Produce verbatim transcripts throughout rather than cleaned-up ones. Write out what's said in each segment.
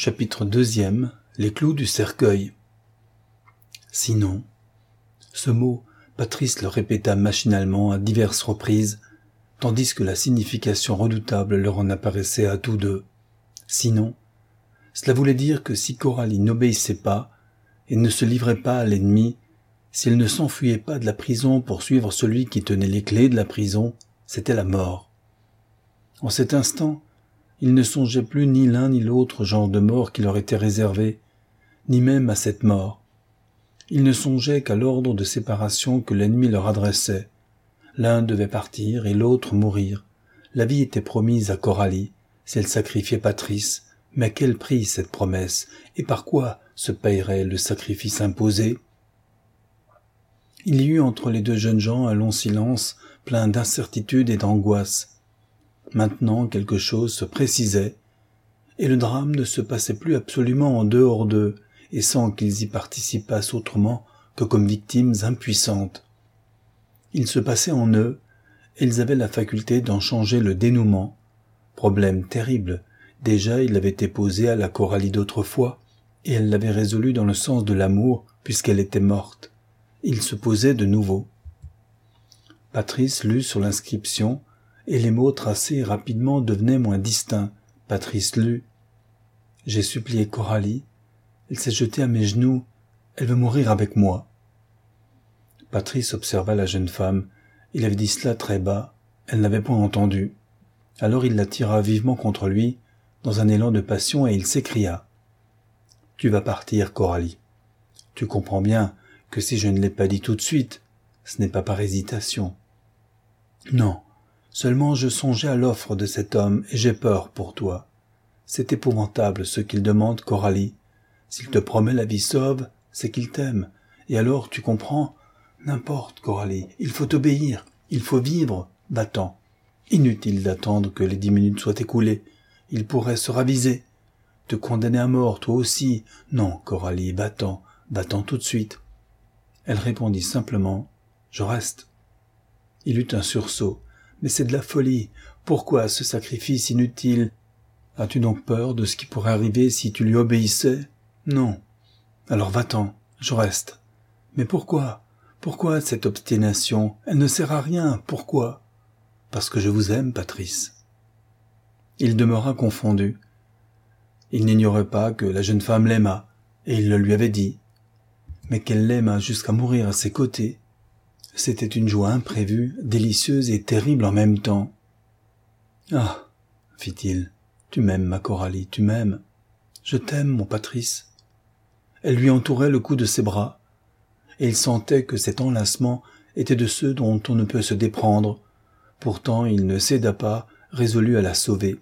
Chapitre deuxième. Les clous du cercueil. Sinon. Ce mot, Patrice le répéta machinalement à diverses reprises, tandis que la signification redoutable leur en apparaissait à tous deux. Sinon, cela voulait dire que si Coralie n'obéissait pas et ne se livrait pas à l'ennemi, si elle ne s'enfuyait pas de la prison pour suivre celui qui tenait les clés de la prison, c'était la mort. En cet instant, ils ne songeaient plus ni l'un ni l'autre genre de mort qui leur était réservé, ni même à cette mort. Ils ne songeaient qu'à l'ordre de séparation que l'ennemi leur adressait. L'un devait partir et l'autre mourir. La vie était promise à Coralie, si elle sacrifiait Patrice, mais à quel prix cette promesse, et par quoi se payerait le sacrifice imposé? Il y eut entre les deux jeunes gens un long silence, plein d'incertitude et d'angoisse. Maintenant quelque chose se précisait, et le drame ne se passait plus absolument en dehors d'eux, et sans qu'ils y participassent autrement que comme victimes impuissantes. Il se passait en eux, et ils avaient la faculté d'en changer le dénouement. Problème terrible, déjà il avait été posé à la Coralie d'autrefois, et elle l'avait résolu dans le sens de l'amour, puisqu'elle était morte. Il se posait de nouveau. Patrice lut sur l'inscription, et les mots tracés rapidement devenaient moins distincts. Patrice lut. « J'ai supplié Coralie. Elle s'est jetée à mes genoux. Elle veut mourir avec moi. » Patrice observa la jeune femme. Il avait dit cela très bas. Elle n'avait point entendu. Alors il la tira vivement contre lui, dans un élan de passion, et il s'écria. « Tu vas partir, Coralie. Tu comprends bien que si je ne l'ai pas dit tout de suite, ce n'est pas par hésitation. Non. Seulement je songeais à l'offre de cet homme, et j'ai peur pour toi. C'est épouvantable ce qu'il demande, Coralie. S'il te promet la vie sauve, c'est qu'il t'aime. Et alors, tu comprends? N'importe, Coralie, il faut obéir, il faut vivre, va-t'en. Inutile d'attendre que les dix minutes soient écoulées. Il pourrait se raviser. Te condamner à mort, toi aussi. Non, Coralie, va-t'en, va-t'en tout de suite. » Elle répondit simplement, « Je reste. » Il eut un sursaut. « Mais c'est de la folie. Pourquoi ce sacrifice inutile? As-tu donc peur de ce qui pourrait arriver si tu lui obéissais? Non. Alors va-t'en, je reste. Mais pourquoi? Pourquoi cette obstination? Elle ne sert à rien. Pourquoi? Parce que je vous aime, Patrice. » Il demeura confondu. Il n'ignorait pas que la jeune femme l'aima, et il le lui avait dit. Mais qu'elle l'aima jusqu'à mourir à ses côtés, c'était une joie imprévue, délicieuse et terrible en même temps. « Ah, fit-il, tu m'aimes, ma Coralie, tu m'aimes. Je t'aime, mon Patrice. » Elle lui entourait le cou de ses bras, et il sentait que cet enlacement était de ceux dont on ne peut se déprendre. Pourtant, il ne céda pas, résolu à la sauver.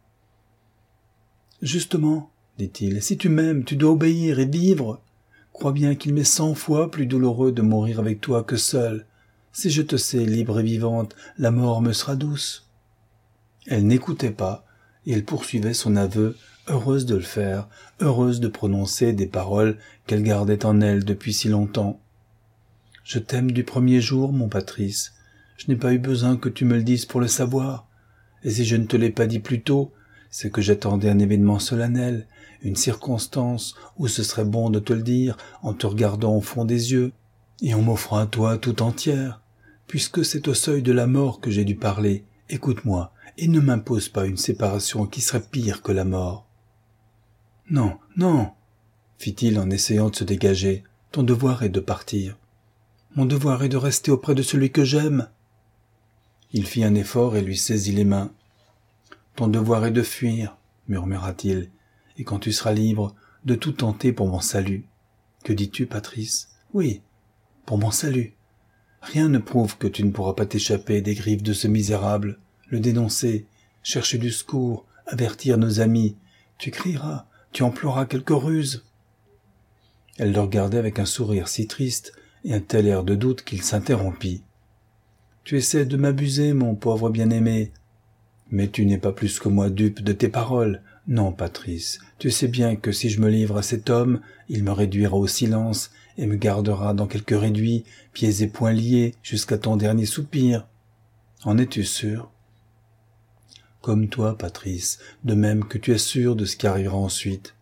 « Justement, dit-il, si tu m'aimes, tu dois obéir et vivre. Crois bien qu'il m'est cent fois plus douloureux de mourir avec toi que seul. Si je te sais libre et vivante, la mort me sera douce. » Elle n'écoutait pas, et elle poursuivait son aveu, heureuse de le faire, heureuse de prononcer des paroles qu'elle gardait en elle depuis si longtemps. « Je t'aime du premier jour, mon Patrice. Je n'ai pas eu besoin que tu me le dises pour le savoir. Et si je ne te l'ai pas dit plus tôt, c'est que j'attendais un événement solennel, une circonstance où ce serait bon de te le dire en te regardant au fond des yeux et en m'offrant à toi tout entière. Puisque c'est au seuil de la mort que j'ai dû parler, écoute-moi et ne m'impose pas une séparation qui serait pire que la mort. »« Non, non, fit-il en essayant de se dégager, ton devoir est de partir. Mon devoir est de rester auprès de celui que j'aime. » Il fit un effort et lui saisit les mains. « Ton devoir est de fuir, murmura-t-il, et quand tu seras libre, de tout tenter pour mon salut. Que dis-tu, Patrice? Oui, pour mon salut. Rien ne prouve que tu ne pourras pas t'échapper des griffes de ce misérable, le dénoncer, chercher du secours, avertir nos amis. Tu crieras, tu emploieras quelque ruse. » Elle le regardait avec un sourire si triste et un tel air de doute qu'il s'interrompit. « Tu essaies de m'abuser, mon pauvre bien-aimé. Mais tu n'es pas plus que moi dupe de tes paroles. Non, Patrice, tu sais bien que si je me livre à cet homme, il me réduira au silence et me gardera dans quelque réduit, pieds et poings liés, jusqu'à ton dernier soupir. En es-tu sûr? Comme toi, Patrice, de même que tu es sûr de ce qui arrivera ensuite.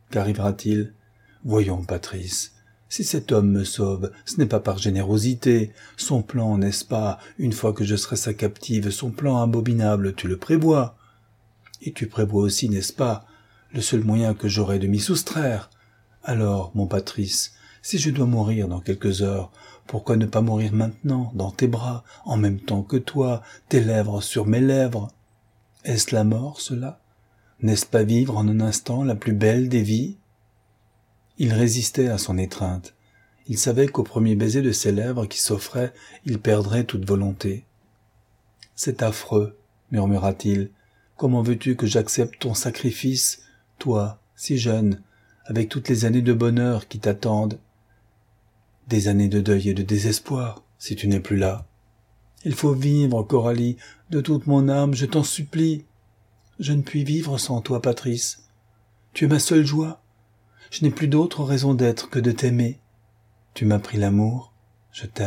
Qu'arrivera-t-il? Voyons, Patrice, si cet homme me sauve, ce n'est pas par générosité. Son plan, n'est-ce pas, une fois que je serai sa captive, son plan abominable, tu le prévois. Et tu prévois aussi, n'est-ce pas, le seul moyen que j'aurai de m'y soustraire. Alors, mon Patrice, si je dois mourir dans quelques heures, pourquoi ne pas mourir maintenant, dans tes bras, en même temps que toi, tes lèvres sur mes lèvres? Est-ce la mort, cela? N'est-ce pas vivre en un instant la plus belle des vies? Il résistait à son étreinte. Il savait qu'au premier baiser de ses lèvres qui s'offrait, il perdrait toute volonté. « C'est affreux, murmura-t-il. Comment veux-tu que j'accepte ton sacrifice, toi, si jeune, avec toutes les années de bonheur qui t'attendent? Des années de deuil et de désespoir, si tu n'es plus là. Il faut vivre, Coralie, de toute mon âme, je t'en supplie. Je ne puis vivre sans toi, Patrice. Tu es ma seule joie. Je n'ai plus d'autre raison d'être que de t'aimer. Tu m'as pris l'amour, je t'aime. »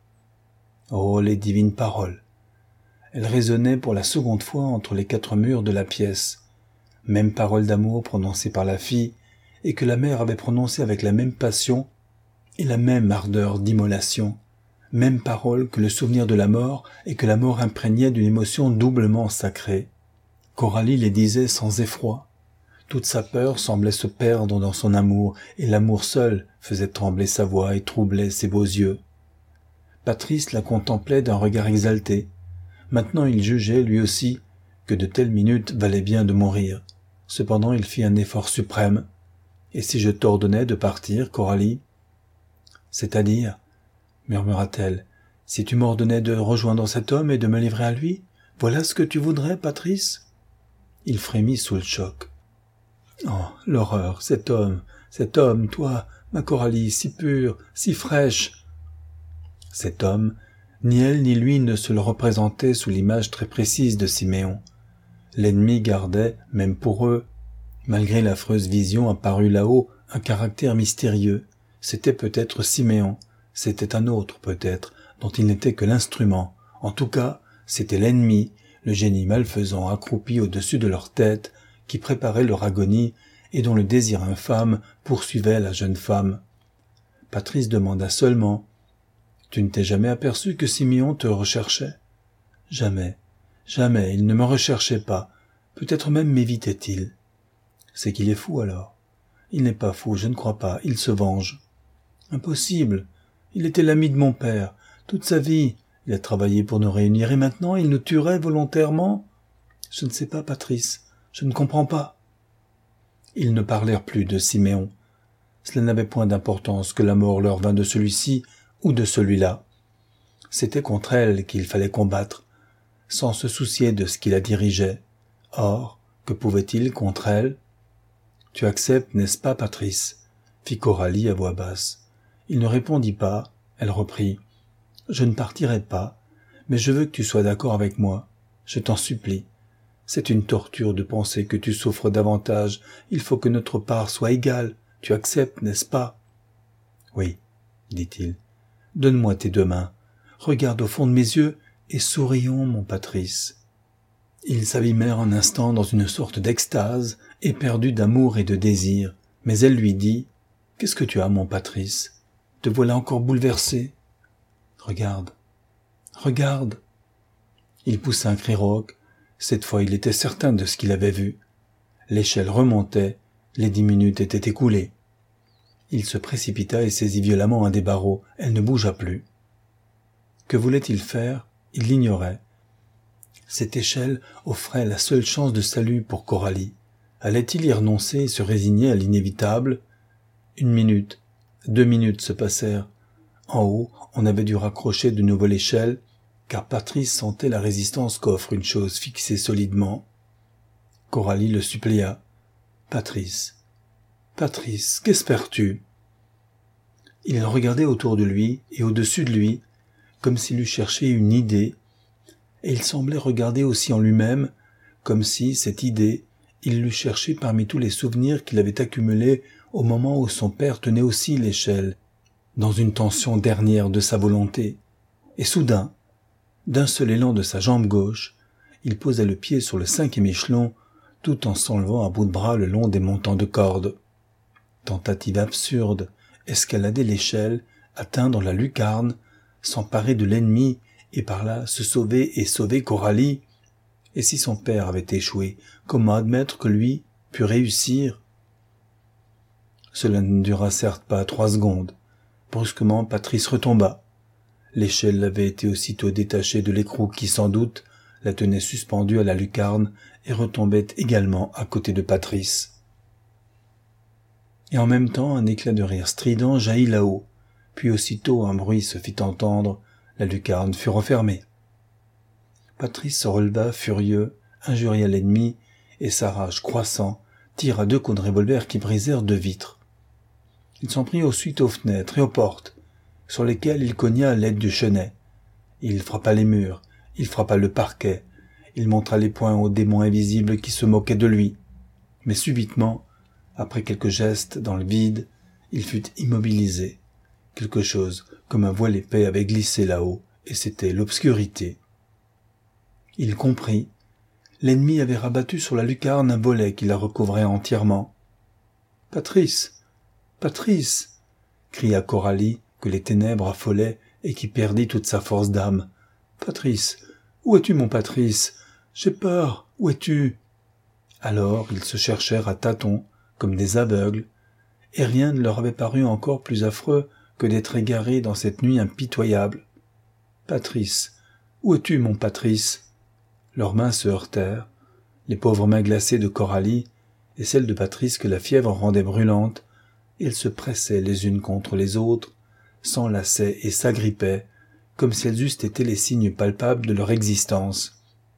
Oh, les divines paroles! Elles résonnaient pour la seconde fois entre les quatre murs de la pièce. Mêmes paroles d'amour prononcées par la fille, et que la mère avait prononcées avec la même passion et la même ardeur d'immolation. Mêmes paroles que le souvenir de la mort et que la mort imprégnait d'une émotion doublement sacrée. Coralie les disait sans effroi. Toute sa peur semblait se perdre dans son amour, et l'amour seul faisait trembler sa voix et troublait ses beaux yeux. Patrice la contemplait d'un regard exalté. Maintenant il jugeait, lui aussi, que de telles minutes valaient bien de mourir. Cependant il fit un effort suprême. « Et si je t'ordonnais de partir, Coralie ?»« C'est-à-dire, murmura-t-elle, si tu m'ordonnais de rejoindre cet homme et de me livrer à lui, voilà ce que tu voudrais, Patrice ?» Il frémit sous le choc. « Oh, l'horreur, cet homme, cet homme, toi, ma Coralie, si pure, si fraîche !» Cet homme, ni elle ni lui ne se le représentaient sous l'image très précise de Siméon. L'ennemi gardait, même pour eux, malgré l'affreuse vision apparue là-haut, un caractère mystérieux. C'était peut-être Siméon, c'était un autre peut-être, dont il n'était que l'instrument. En tout cas, c'était l'ennemi, le génie malfaisant accroupi au-dessus de leur tête, qui préparait leur agonie et dont le désir infâme poursuivait la jeune femme. Patrice demanda seulement: « Tu ne t'es jamais aperçu que Siméon te recherchait ?»« Jamais, jamais, il ne me recherchait pas. Peut-être même m'évitait-il. » »« C'est qu'il est fou alors. »« Il n'est pas fou, je ne crois pas, il se venge. »« Impossible, il était l'ami de mon père. Toute sa vie, il a travaillé pour nous réunir et maintenant il nous tuerait volontairement. Je ne sais pas, Patrice, je ne comprends pas. » Ils ne parlèrent plus de Siméon. Cela n'avait point d'importance que la mort leur vînt de celui-ci ou de celui-là. C'était contre elle qu'il fallait combattre, sans se soucier de ce qui la dirigeait. Or, que pouvait-il contre elle? « Tu acceptes, n'est-ce pas, Patrice ?» fit Coralie à voix basse. Il ne répondit pas. Elle reprit: « Je ne partirai pas, mais je veux que tu sois d'accord avec moi. Je t'en supplie. C'est une torture de penser que tu souffres davantage. Il faut que notre part soit égale. Tu acceptes, n'est-ce pas ?»« Oui, » dit-il. « Donne-moi tes deux mains. Regarde au fond de mes yeux et sourions, mon Patrice. » Ils s'abîmèrent un instant dans une sorte d'extase, éperdus d'amour et de désir. Mais elle lui dit: « Qu'est-ce que tu as, mon Patrice? Te voilà encore bouleversé. Regarde, regarde. » Il poussa un cri rauque. Cette fois, il était certain de ce qu'il avait vu. L'échelle remontait, les dix minutes étaient écoulées. Il se précipita et saisit violemment un des barreaux. Elle ne bougea plus. Que voulait-il faire? Il l'ignorait. Cette échelle offrait la seule chance de salut pour Coralie. Allait-il y renoncer et se résigner à l'inévitable? Une minute, deux minutes se passèrent. En haut, on avait dû raccrocher de nouveau l'échelle, car Patrice sentait la résistance qu'offre une chose fixée solidement. Coralie le supplia. « Patrice, Patrice, qu'espères-tu » Il regardait autour de lui et au-dessus de lui, comme s'il eût cherché une idée, et il semblait regarder aussi en lui-même, comme si, cette idée, il l'eût cherchée parmi tous les souvenirs qu'il avait accumulés au moment où son père tenait aussi l'échelle, dans une tension dernière de sa volonté. Et soudain, d'un seul élan de sa jambe gauche, il posa le pied sur le cinquième échelon, tout en s'enlevant à bout de bras le long des montants de cordes. Tentative absurde, escalader l'échelle, atteindre la lucarne, s'emparer de l'ennemi et par là se sauver et sauver Coralie. Et si son père avait échoué, comment admettre que lui pût réussir? Cela ne dura certes pas trois secondes. Brusquement, Patrice retomba. L'échelle avait été aussitôt détachée de l'écrou qui, sans doute, la tenait suspendue à la lucarne et retombait également à côté de Patrice. Et en même temps, un éclat de rire strident jaillit là-haut, puis aussitôt un bruit se fit entendre, la lucarne fut refermée. Patrice se releva furieux, injuria l'ennemi, et sa rage croissant, tira deux coups de revolver qui brisèrent deux vitres. Il s'en prit ensuite aux fenêtres et aux portes, sur lesquelles il cogna à l'aide du chenet. Il frappa les murs, il frappa le parquet, il montra les poings aux démons invisibles qui se moquaient de lui. Mais subitement, après quelques gestes dans le vide, il fut immobilisé. Quelque chose comme un voile épais avait glissé là-haut, et c'était l'obscurité. Il comprit. L'ennemi avait rabattu sur la lucarne un volet qui la recouvrait entièrement. « Patrice! Patrice !» cria Coralie, que les ténèbres affolaient et qui perdit toute sa force d'âme. « Patrice! Où es-tu, mon Patrice? J'ai peur! Où es-tu » Alors ils se cherchèrent à tâtons, comme des aveugles, et rien ne leur avait paru encore plus affreux que d'être égarés dans cette nuit impitoyable. « Patrice! Où es-tu, mon Patrice ?» Leurs mains se heurtèrent, les pauvres mains glacées de Coralie et celles de Patrice que la fièvre rendait brûlantes, et elles se pressaient les unes contre les autres, s'enlaçaient et s'agrippaient, comme si elles eussent été les signes palpables de leur existence.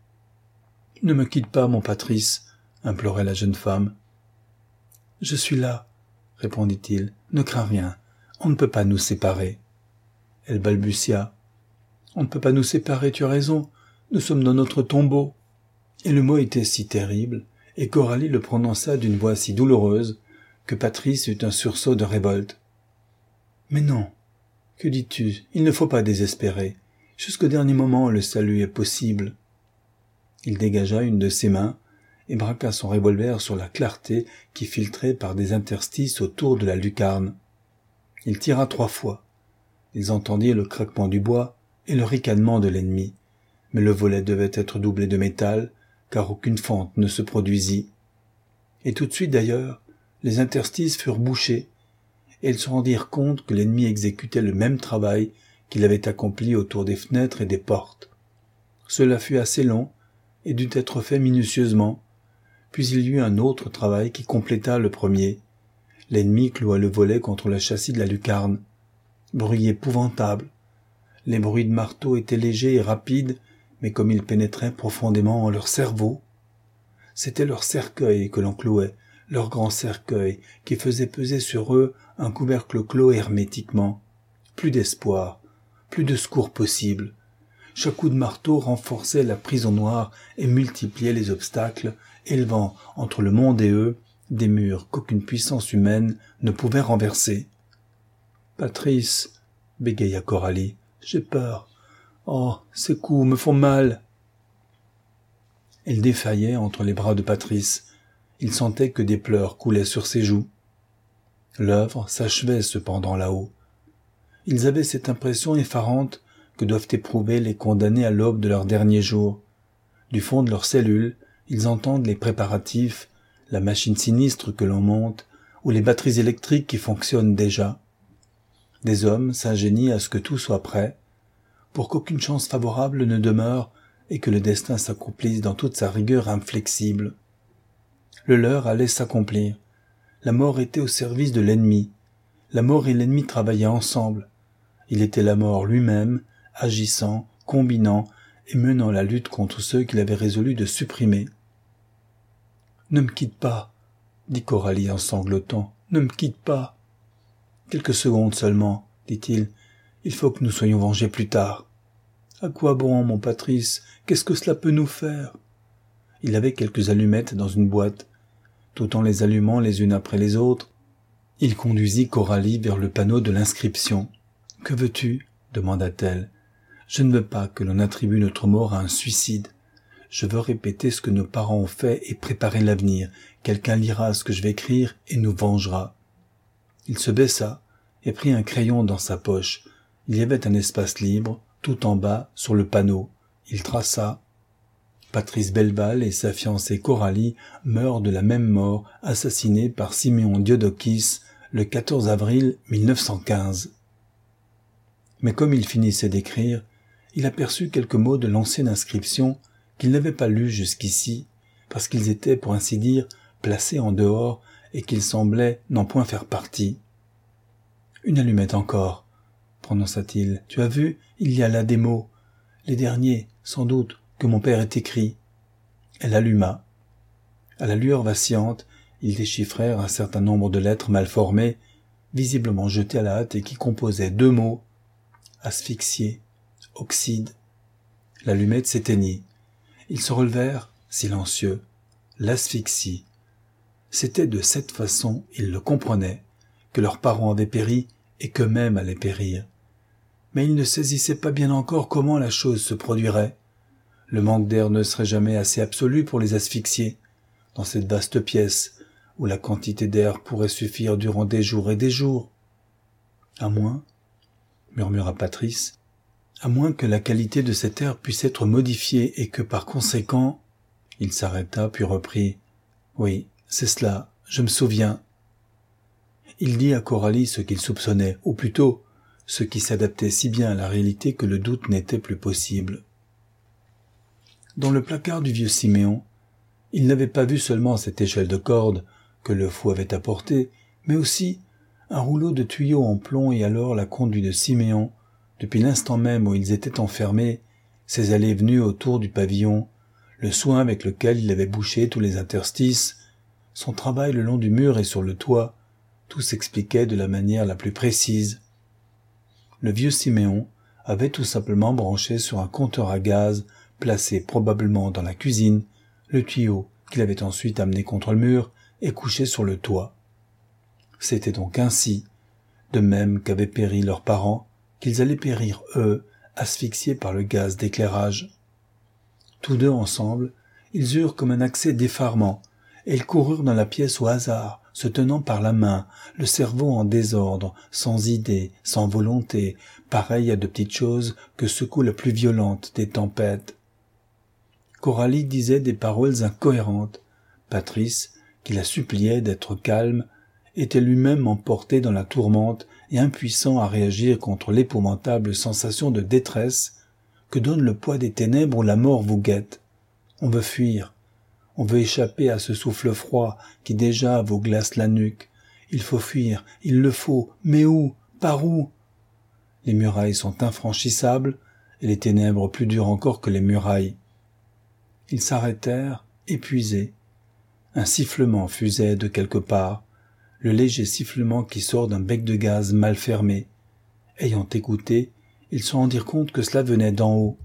« Ne me quitte pas, mon Patrice, » implorait la jeune femme. « Je suis là, » répondit-il, « ne crains rien, on ne peut pas nous séparer. » Elle balbutia. « On ne peut pas nous séparer, tu as raison, nous sommes dans notre tombeau. » Et le mot était si terrible, et Coralie le prononça d'une voix si douloureuse, que Patrice eut un sursaut de révolte. « Mais non, que dis-tu? Il ne faut pas désespérer. Jusqu'au dernier moment, le salut est possible. » Il dégagea une de ses mains et braqua son revolver sur la clarté qui filtrait par des interstices autour de la lucarne. Il tira trois fois. Ils entendirent le craquement du bois et le ricanement de l'ennemi, mais le volet devait être doublé de métal, car aucune fente ne se produisit. Et tout de suite d'ailleurs, les interstices furent bouchés, et ils se rendirent compte que l'ennemi exécutait le même travail qu'il avait accompli autour des fenêtres et des portes. Cela fut assez long, et dut être fait minutieusement, puis il y eut un autre travail qui compléta le premier. L'ennemi cloua le volet contre le châssis de la lucarne. Bruit épouvantable. Les bruits de marteau étaient légers et rapides, mais comme ils pénétraient profondément en leur cerveau. C'était leur cercueil que l'on clouait, leur grand cercueil qui faisait peser sur eux un couvercle clos hermétiquement. Plus d'espoir, plus de secours possible. Chaque coup de marteau renforçait la prison noire et multipliait les obstacles, élevant entre le monde et eux des murs qu'aucune puissance humaine ne pouvait renverser. « Patrice, » bégaya Coralie, « j'ai peur. Oh, ces coups me font mal. » Elle défaillait entre les bras de Patrice. Il sentait que des pleurs coulaient sur ses joues. L'œuvre s'achevait cependant là-haut. Ils avaient cette impression effarante que doivent éprouver les condamnés à l'aube de leur dernier jour. Du fond de leurs cellules, ils entendent les préparatifs, la machine sinistre que l'on monte, ou les batteries électriques qui fonctionnent déjà. Des hommes s'ingénient à ce que tout soit prêt, pour qu'aucune chance favorable ne demeure et que le destin s'accomplisse dans toute sa rigueur inflexible. Le leur allait s'accomplir. La mort était au service de l'ennemi. La mort et l'ennemi travaillaient ensemble. Il était la mort lui-même, agissant, combinant et menant la lutte contre ceux qu'il avait résolu de supprimer. « Ne me quitte pas, » dit Coralie en sanglotant. « Ne me quitte pas. »« Quelques secondes seulement, » dit-il. « Il faut que nous soyons vengés plus tard. »« À quoi bon, mon Patrice? Qu'est-ce que cela peut nous faire ?» Il avait quelques allumettes dans une boîte. Tout en les allumant les unes après les autres, il conduisit Coralie vers le panneau de l'inscription. « Que veux-tu » demanda-t-elle. « Je ne veux pas que l'on attribue notre mort à un suicide. Je veux répéter ce que nos parents ont fait et préparer l'avenir. Quelqu'un lira ce que je vais écrire et nous vengera. » Il se baissa et prit un crayon dans sa poche. Il y avait un espace libre, tout en bas, sur le panneau. Il traça « Patrice Belval et sa fiancée Coralie meurent de la même mort, assassinés par Siméon Diodokis le quatorze avril mille neuf cent quinze. » Mais comme il finissait d'écrire, il aperçut quelques mots de l'ancienne inscription qu'il n'avait pas lus jusqu'ici, parce qu'ils étaient, pour ainsi dire, placés en dehors et qu'ils semblaient n'en point faire partie. « Une allumette encore, » prononça-t-il. « Tu as vu, il y a là des mots, les derniers, sans doute, que mon père ait écrits. » Elle alluma. À la lueur vacillante, ils déchiffrèrent un certain nombre de lettres mal formées, visiblement jetées à la hâte et qui composaient deux mots, asphyxié, oxyde. L'allumette s'éteignit. Ils se relevèrent, silencieux. L'asphyxie. C'était de cette façon, ils le comprenaient, que leurs parents avaient péri et qu'eux-mêmes allaient périr. Mais ils ne saisissaient pas bien encore comment la chose se produirait. Le manque d'air ne serait jamais assez absolu pour les asphyxier, dans cette vaste pièce où la quantité d'air pourrait suffire durant des jours et des jours. À moins, murmura Patrice, à moins que la qualité de cet air puisse être modifiée et que par conséquent... Il s'arrêta puis reprit. « Oui, c'est cela, je me souviens. » Il dit à Coralie ce qu'il soupçonnait, ou plutôt, ce qui s'adaptait si bien à la réalité que le doute n'était plus possible. Dans le placard du vieux Siméon, il n'avait pas vu seulement cette échelle de corde que le fou avait apportée, mais aussi un rouleau de tuyaux en plomb et alors la conduite de Siméon, depuis l'instant même où ils étaient enfermés, ses allées et venues autour du pavillon, le soin avec lequel il avait bouché tous les interstices, son travail le long du mur et sur le toit, tout s'expliquait de la manière la plus précise. Le vieux Siméon avait tout simplement branché sur un compteur à gaz, placé probablement dans la cuisine, le tuyau qu'il avait ensuite amené contre le mur et couché sur le toit. C'était donc ainsi, de même qu'avaient péri leurs parents, qu'ils allaient périr eux, asphyxiés par le gaz d'éclairage. Tous deux ensemble, ils eurent comme un accès d'effarement, et ils coururent dans la pièce au hasard, se tenant par la main, le cerveau en désordre, sans idée, sans volonté, pareil à de petites choses que secoue la plus violente des tempêtes. Coralie disait des paroles incohérentes. Patrice, qui la suppliait d'être calme, était lui-même emporté dans la tourmente et impuissant à réagir contre l'épouvantable sensation de détresse que donne le poids des ténèbres où la mort vous guette. On veut fuir. On veut échapper à ce souffle froid qui déjà vous glace la nuque. Il faut fuir, il le faut, mais où? Par où? Les murailles sont infranchissables, et les ténèbres plus dures encore que les murailles. Ils s'arrêtèrent, épuisés. Un sifflement fusait de quelque part, le léger sifflement qui sort d'un bec de gaz mal fermé. Ayant écouté, ils se rendirent compte que cela venait d'en haut.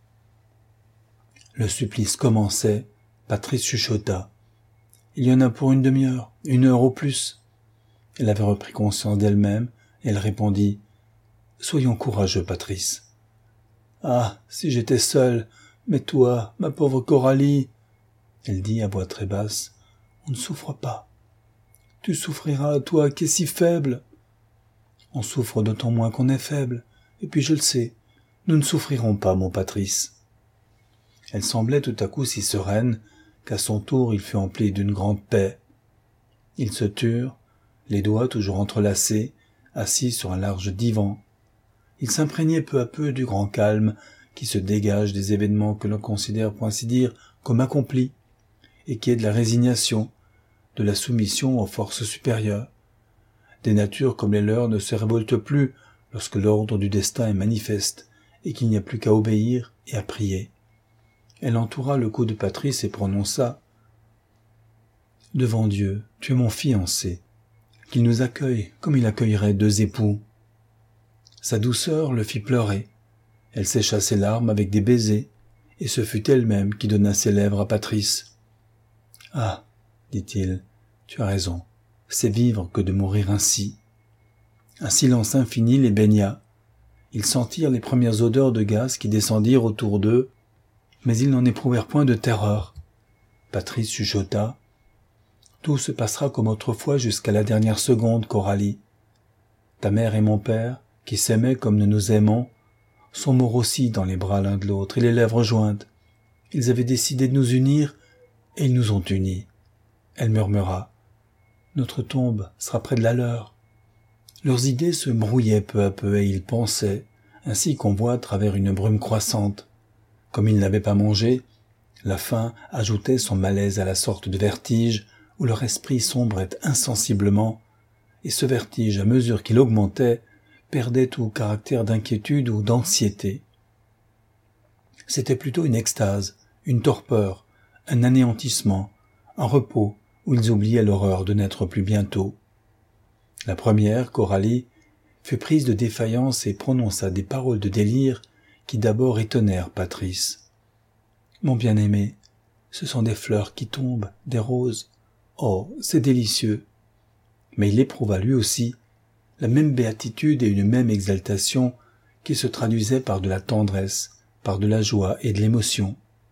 Le supplice commençait. Patrice chuchota. « Il y en a pour une demi-heure, une heure au plus. » Elle avait repris conscience d'elle-même, et elle répondit « Soyons courageux, Patrice. »« Ah, si j'étais seule, mais toi, ma pauvre Coralie !» Elle dit à voix très basse « On ne souffre pas. Tu souffriras, toi qui es si faible. » « On souffre d'autant moins qu'on est faible, et puis je le sais, nous ne souffrirons pas, mon Patrice. » Elle semblait tout à coup si sereine qu'à son tour il fut empli d'une grande paix. Ils se turent, les doigts toujours entrelacés, assis sur un large divan. Ils s'imprégnaient peu à peu du grand calme qui se dégage des événements que l'on considère pour ainsi dire comme accomplis, et qui est de la résignation, de la soumission aux forces supérieures. Des natures comme les leurs ne se révoltent plus lorsque l'ordre du destin est manifeste et qu'il n'y a plus qu'à obéir et à prier. Elle entoura le cou de Patrice et prononça « Devant Dieu, tu es mon fiancé, qu'il nous accueille comme il accueillerait deux époux. » Sa douceur le fit pleurer. Elle sécha ses larmes avec des baisers, et ce fut elle-même qui donna ses lèvres à Patrice. « Ah, dit-il, tu as raison, c'est vivre que de mourir ainsi. » Un silence infini les baigna. Ils sentirent les premières odeurs de gaz qui descendirent autour d'eux, mais ils n'en éprouvèrent point de terreur. Patrice chuchota. « Tout se passera comme autrefois jusqu'à la dernière seconde, Coralie. Ta mère et mon père, qui s'aimaient comme nous nous aimons, sont morts aussi dans les bras l'un de l'autre et les lèvres jointes. Ils avaient décidé de nous unir et ils nous ont unis. » Elle murmura. « Notre tombe sera près de la leur. » Leurs idées se brouillaient peu à peu et ils pensaient, ainsi qu'on voit à travers une brume croissante. Comme ils n'avaient pas mangé, la faim ajoutait son malaise à la sorte de vertige où leur esprit sombrait insensiblement, et ce vertige, à mesure qu'il augmentait, perdait tout caractère d'inquiétude ou d'anxiété. C'était plutôt une extase, une torpeur, un anéantissement, un repos où ils oubliaient l'horreur de n'être plus bientôt. La première, Coralie, fut prise de défaillance et prononça des paroles de délire qui d'abord étonnèrent Patrice. « Mon bien-aimé, ce sont des fleurs qui tombent, des roses. Oh, c'est délicieux !» Mais il éprouva lui aussi la même béatitude et une même exaltation qui se traduisaient par de la tendresse, par de la joie et de l'émotion.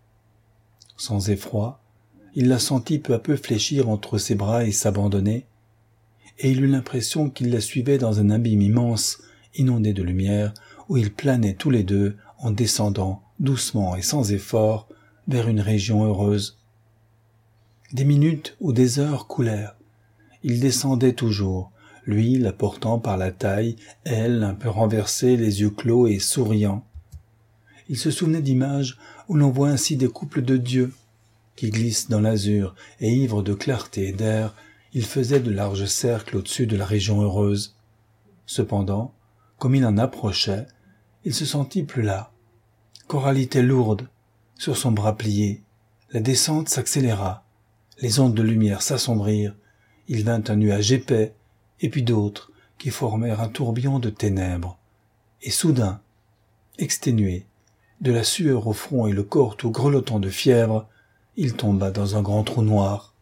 Sans effroi, il la sentit peu à peu fléchir entre ses bras et s'abandonner, et il eut l'impression qu'il la suivait dans un abîme immense, inondé de lumière, où ils planaient tous les deux en descendant, doucement et sans effort, vers une région heureuse. Des minutes ou des heures coulèrent. Il descendait toujours, lui la portant par la taille, elle un peu renversée, les yeux clos et souriant. Il se souvenait d'images où l'on voit ainsi des couples de dieux qui glissent dans l'azur, et ivres de clarté et d'air, ils faisaient de larges cercles au-dessus de la région heureuse. Cependant, comme il en approchait, il se sentit plus là. Coralie était lourde, sur son bras plié. La descente s'accéléra. Les ondes de lumière s'assombrirent. Il vint un nuage épais, et puis d'autres, qui formèrent un tourbillon de ténèbres. Et soudain, exténué, de la sueur au front et le corps tout grelottant de fièvre, il tomba dans un grand trou noir.